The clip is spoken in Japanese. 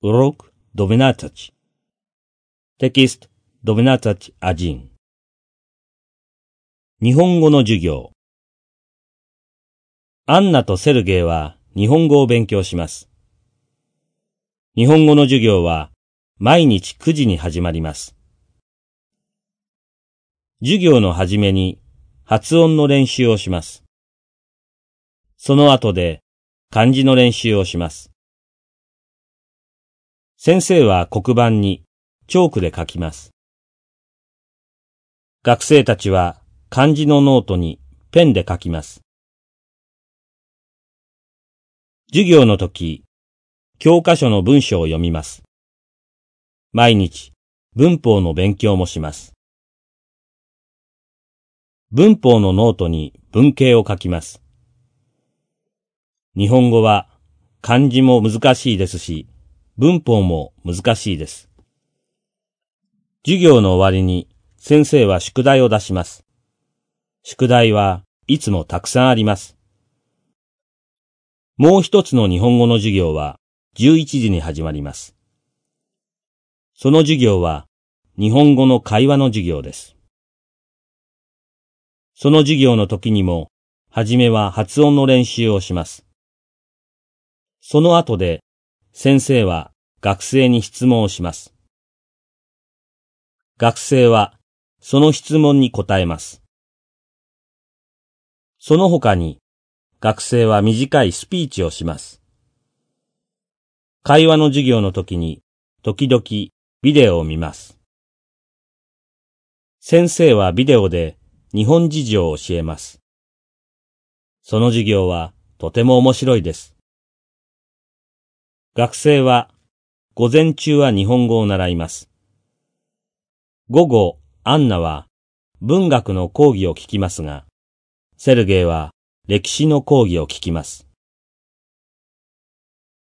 Урок 12. Текст 12.1. 日本語の授業。アンナとセルゲイは日本語を勉強します。日本語の授業は毎日9時に始まります。授業の始めに発音の練習をします。その後で漢字の練習をします。先生は黒板にチョークで書きます。学生たちは漢字のノートにペンで書きます。授業の時、教科書の文章を読みます。毎日、文法の勉強もします。文法のノートに文型を書きます。日本語は漢字も難しいですし、文法も難しいです。授業の終わりに先生は宿題を出します。宿題はいつもたくさんあります。もう一つの日本語の授業は11時に始まります。その授業は日本語の会話の授業です。その授業の時にも、はじめは発音の練習をします。その後で先生は学生に質問をします。学生はその質問に答えます。その他に学生は短いスピーチをします。会話の授業の時に時々ビデオを見ます。先生はビデオで日本事情を教えます。その授業はとても面白いです。学生は午前中は日本語を習います。午後、アンナは文学の講義を聞きますが、セルゲイは歴史の講義を聞きます。